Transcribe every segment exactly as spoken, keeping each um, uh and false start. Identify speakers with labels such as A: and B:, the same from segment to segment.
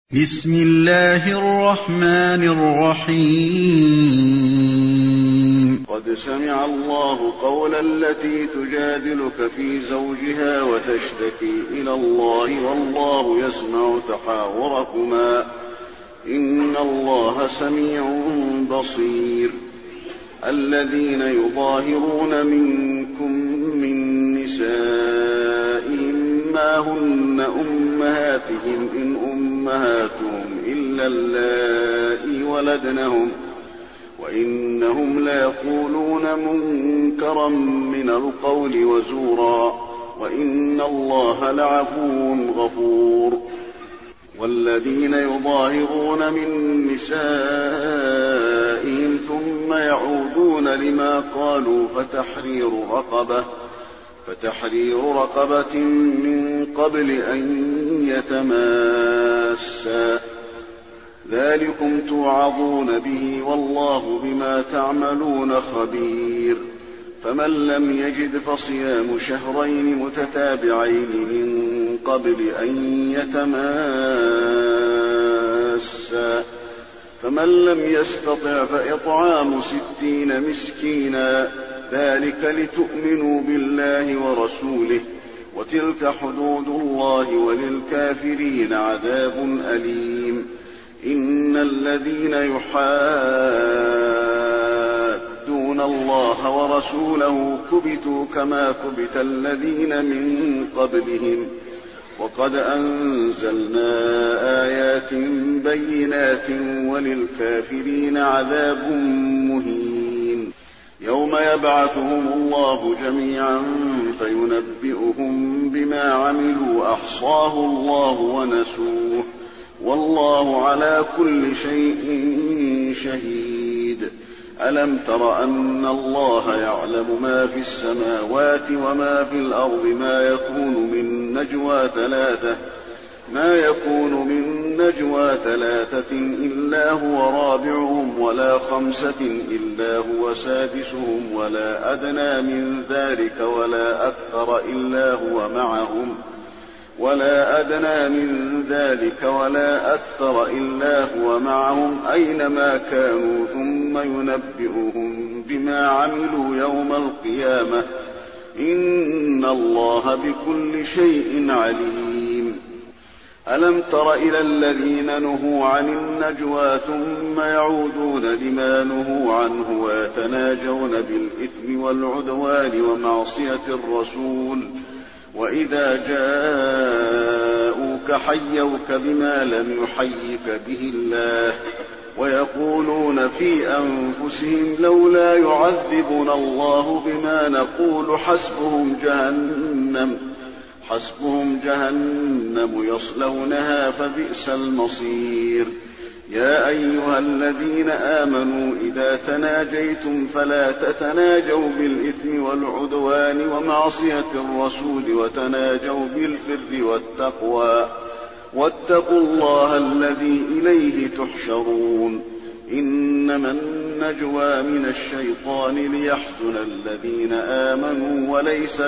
A: بسم الله الرحمن الرحيم
B: قد سمع الله قول التي تجادلك في زوجها وتشتكي إلى الله والله يسمع تحاوركما إن الله سميع بصير. الذين يظاهرون منكم من نسائهم ما هن أمهاتهم إن أمهاتهم إلا اللائي ولدنهم وإنهم ليقولون منكرا من القول وزورا وإن الله لعفو غفور. والذين يظاهرون من نسائهم ثم يعودون لما قالوا فتحرير رقبة فتحرير رقبة من قبل أن يتماسا ذلكم توعظون به والله بما تعملون خبير. فمن لم يجد فصيام شهرين متتابعين من قبل أن يتماسا فمن لم يستطع فإطعام ستين مسكينا ذلك لتؤمنوا بالله ورسوله وتلك حدود الله وللكافرين عذاب أليم. إن الذين يحادون الله ورسوله كبتوا كما كبت الذين من قبلهم وقد أنزلنا آيات بينات وللكافرين عذاب مهين. يوم يبعثهم الله جميعا فينبئهم بما عملوا أحصاه الله ونسوه والله على كل شيء شهيد. ألم تر أن الله يعلم ما في السماوات وما في الأرض ما يكون من نجوى ثلاثة ما يكون من نجوى ثلاثة إلا هو رابعهم ولا خمسة إلا هو سادسهم ولا أدنى من ذلك ولا أكثر إلا هو معهم ولا أدنى من ذلك ولا أكثر إلا هو معهم أينما كانوا ثم ينبئهم بما عملوا يوم القيامة إن الله بكل شيء عليم. ألم تر إلى الذين نهوا عن النجوى ثم يعودون لما نهوا عنه ويتناجون بالإثم والعدوان ومعصية الرسول وإذا جاءوك حيوك بما لم يحيك به الله ويقولون في أنفسهم لولا يعذبنا الله بما نقول حسبهم جهنم حسبهم جهنم يصلونها فبئس المصير. يا أيها الذين آمنوا إذا تناجيتم فلا تتناجوا بالإثم والعدوان ومعصية الرسول وتناجوا بالبر والتقوى واتقوا الله الذي إليه تحشرون. إنما النجوى من الشيطان ليحزن الذين آمنوا وليس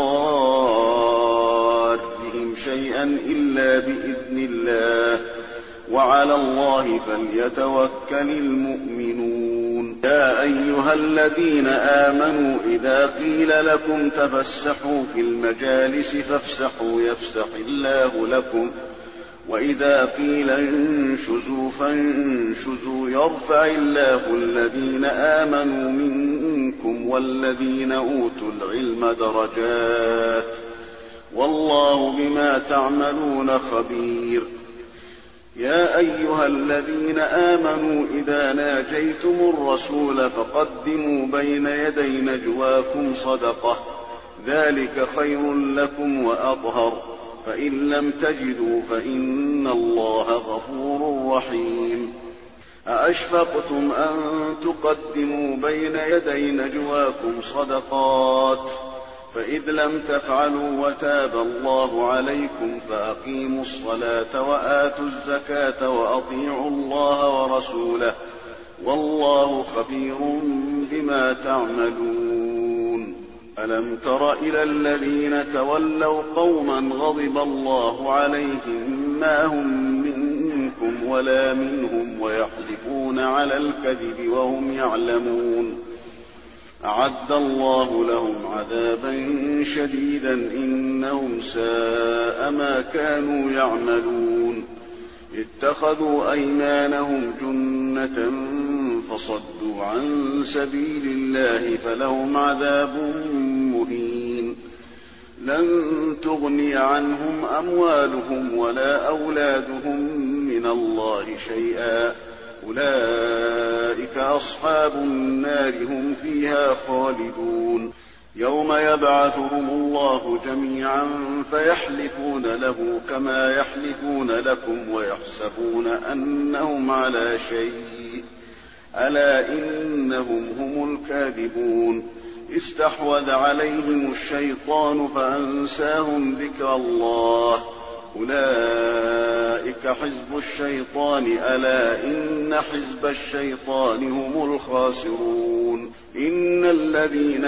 B: بضارهم شيئا إلا بإذن الله وعلى الله فليتوكل المؤمنون. يا أيها الذين آمنوا إذا قيل لكم تفسحوا في المجالس فافسحوا يفسح الله لكم وإذا قيل انشزوا فانشزوا يرفع الله الذين آمنوا منكم والذين أوتوا العلم درجات والله بما تعملون خبير. يا أيها الذين آمنوا إذا ناجيتم الرسول فقدموا بين يدي نجواكم صدقة ذلك خير لكم وأطهر فإن لم تجدوا فإن الله غفور رحيم. أأشفقتم أن تقدموا بين يدي نجواكم صدقات فإذ لم تفعلوا وتاب الله عليكم فأقيموا الصلاة وآتوا الزكاة وأطيعوا الله ورسوله والله خبير بما تعملون. ألم تر إلى الذين تولوا قوما غضب الله عليهم ما هم منكم ولا منهم ويحلفون على الكذب وهم يعلمون. أعد الله لهم عذابا شديدا إنهم ساء ما كانوا يعملون. اتخذوا أيمانهم جنة فصدوا عن سبيل الله فلهم عذاب مهين. لن تغني عنهم أموالهم ولا أولادهم من الله شيئا أولئك أصحاب النار هم فيها خالدون. يوم يبعثهم الله جميعا فيحلفون له كما يحلفون لكم ويحسبون أنهم على شيء ألا إنهم هم الكاذبون. استحوذ عليهم الشيطان فأنساهم ذكر الله أولئك حزب الشيطان ألا إن حزب الشيطان هم الخاسرون. إن الذين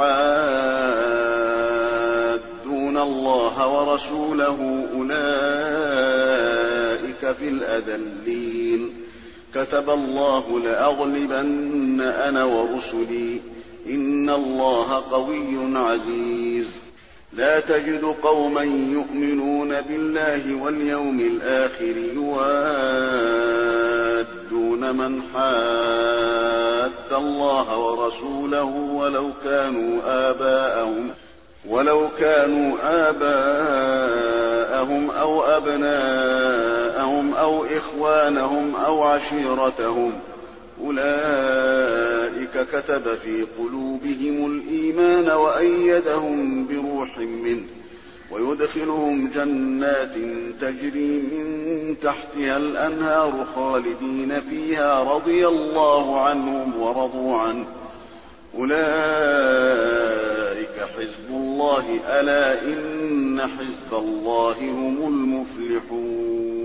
B: يحادون الله ورسوله أولئك في الأذلين. كتب الله لأغلبن أنا ورسلي إن الله قوي عزيز. لا تجد قوما يؤمنون بالله واليوم الآخر يوادون من حاد الله ورسوله ولو كانوا آباءهم ولو كانوا آباءهم أو أبناءهم أو إخوانهم أو عشيرتهم أولئك كتب في قلوبهم الإيمان وأيدهم بروح منه ويدخلهم جنات تجري من تحتها الأنهار خالدين فيها رضي الله عنهم ورضوا عنه أولئك حزب الله ألا إن حزب الله هم المفلحون.